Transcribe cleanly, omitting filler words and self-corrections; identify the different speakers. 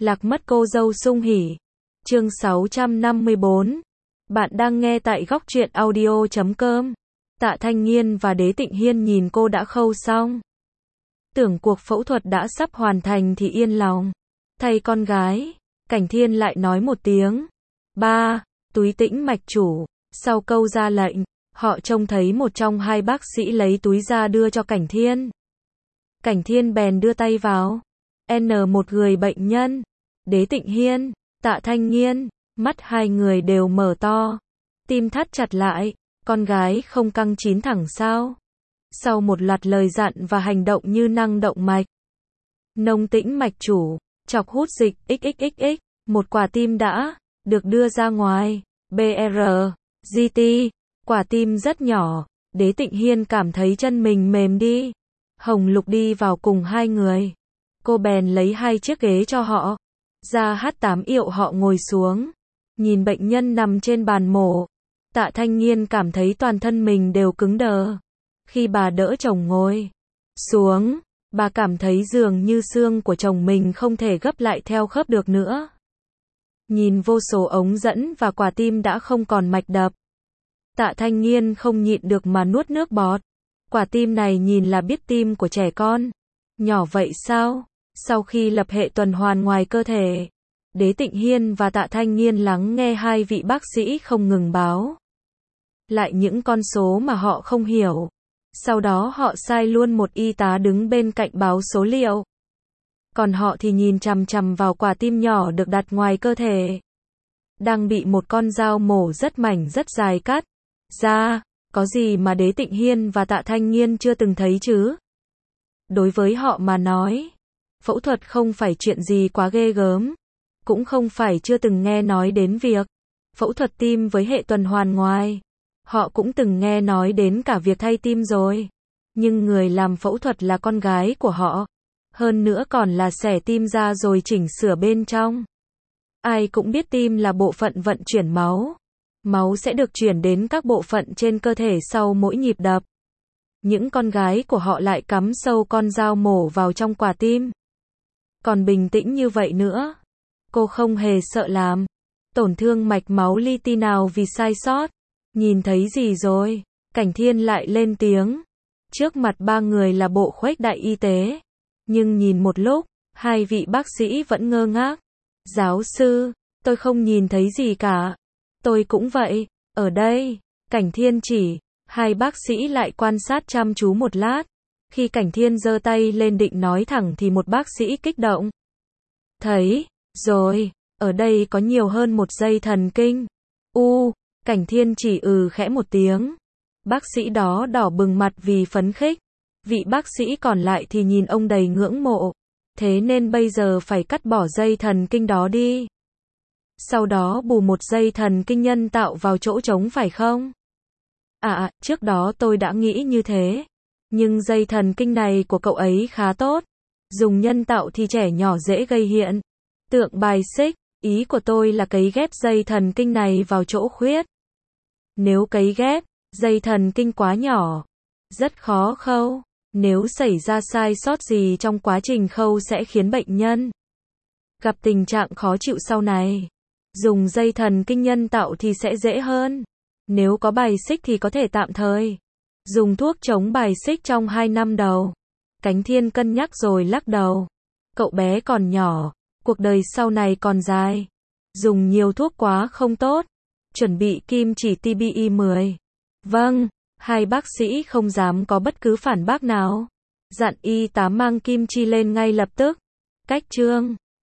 Speaker 1: Lạc mất cô dâu sung hỉ. Chương 654. Bạn đang nghe tại góc truyện audio.com. Tạ Thanh Nghiên và Đế Tịnh Hiên nhìn cô đã khâu xong. Tưởng cuộc phẫu thuật đã sắp hoàn thành thì yên lòng. Thay con gái, Cảnh Thiên lại nói một tiếng. Ba, túi tĩnh mạch chủ. Sau câu ra lệnh, họ trông thấy một trong hai bác sĩ lấy túi ra đưa cho Cảnh Thiên. Cảnh Thiên bèn đưa tay vào. Một người bệnh nhân. Đế Tịnh Hiên, Tạ Thanh Nghiên, mắt hai người đều mở to. Tim thắt chặt lại, con gái không căng chín thẳng sao? Sau một loạt lời dặn và hành động như năng động mạch. Nông tĩnh mạch chủ, chọc hút dịch XXXX, một quả tim đã được đưa ra ngoài. BR, GT, quả tim rất nhỏ. Đế Tịnh Hiên cảm thấy chân mình mềm đi. Hồng Lục đi vào cùng hai người. Cô bèn lấy hai chiếc ghế cho họ. Ra H8 yệu họ ngồi xuống. Nhìn bệnh nhân nằm trên bàn mổ. Tạ Thanh Nghiên cảm thấy toàn thân mình đều cứng đờ. Khi bà đỡ chồng ngồi xuống, bà cảm thấy dường như xương của chồng mình không thể gấp lại theo khớp được nữa. Nhìn vô số ống dẫn và quả tim đã không còn mạch đập. Tạ Thanh Nghiên không nhịn được mà nuốt nước bọt. Quả tim này nhìn là biết tim của trẻ con. Nhỏ vậy sao? Sau khi lập hệ tuần hoàn ngoài cơ thể, Đế Tịnh Hiên và Tạ Thanh Nghiên lắng nghe hai vị bác sĩ không ngừng báo lại những con số mà họ không hiểu. Sau đó họ sai luôn một y tá đứng bên cạnh báo số liệu. Còn họ thì nhìn chằm chằm vào quả tim nhỏ được đặt ngoài cơ thể. Đang bị một con dao mổ rất mảnh rất dài cắt ra. Có gì mà Đế Tịnh Hiên và Tạ Thanh Nghiên chưa từng thấy chứ? Đối với họ mà nói, phẫu thuật không phải chuyện gì quá ghê gớm. Cũng không phải chưa từng nghe nói đến việc phẫu thuật tim với hệ tuần hoàn ngoài. Họ cũng từng nghe nói đến cả việc thay tim rồi. Nhưng người làm phẫu thuật là con gái của họ. Hơn nữa còn là xẻ tim ra rồi chỉnh sửa bên trong. Ai cũng biết tim là bộ phận vận chuyển máu. Máu sẽ được chuyển đến các bộ phận trên cơ thể sau mỗi nhịp đập. Những con gái của họ lại cắm sâu con dao mổ vào trong quả tim. Còn bình tĩnh như vậy nữa. Cô không hề sợ làm tổn thương mạch máu li ti nào vì sai sót. Nhìn thấy gì rồi? Cảnh Thiên lại lên tiếng. Trước mặt ba người là bộ khuếch đại y tế. Nhưng nhìn một lúc, hai vị bác sĩ vẫn ngơ ngác. Giáo sư, tôi không nhìn thấy gì cả. Tôi cũng vậy. Ở đây, Cảnh Thiên chỉ. Hai bác sĩ lại quan sát chăm chú một lát. Khi Cảnh Thiên giơ tay lên định nói thẳng thì một bác sĩ kích động. Thấy rồi, ở đây có nhiều hơn một dây thần kinh. Cảnh Thiên chỉ khẽ một tiếng. Bác sĩ đó đỏ bừng mặt vì phấn khích. Vị bác sĩ còn lại thì nhìn ông đầy ngưỡng mộ. Thế nên bây giờ phải cắt bỏ dây thần kinh đó đi. Sau đó bù một dây thần kinh nhân tạo vào chỗ trống phải không? Trước đó tôi đã nghĩ như thế. Nhưng dây thần kinh này của cậu ấy khá tốt. Dùng nhân tạo thì trẻ nhỏ dễ gây hiện tượng bài xích. Ý của tôi là cấy ghép dây thần kinh này vào chỗ khuyết. Nếu cấy ghép dây thần kinh quá nhỏ, rất khó khâu. Nếu xảy ra sai sót gì trong quá trình khâu sẽ khiến bệnh nhân gặp tình trạng khó chịu sau này. Dùng dây thần kinh nhân tạo thì sẽ dễ hơn. Nếu có bài xích thì có thể tạm thời dùng thuốc chống bài xích trong 2 năm đầu. Cảnh Thiên cân nhắc rồi lắc đầu. Cậu bé còn nhỏ, cuộc đời sau này còn dài. Dùng nhiều thuốc quá không tốt. Chuẩn bị kim chỉ TBI 10. Vâng, hai bác sĩ không dám có bất cứ phản bác nào. Dặn y tá mang kim chi lên ngay lập tức. Cách chương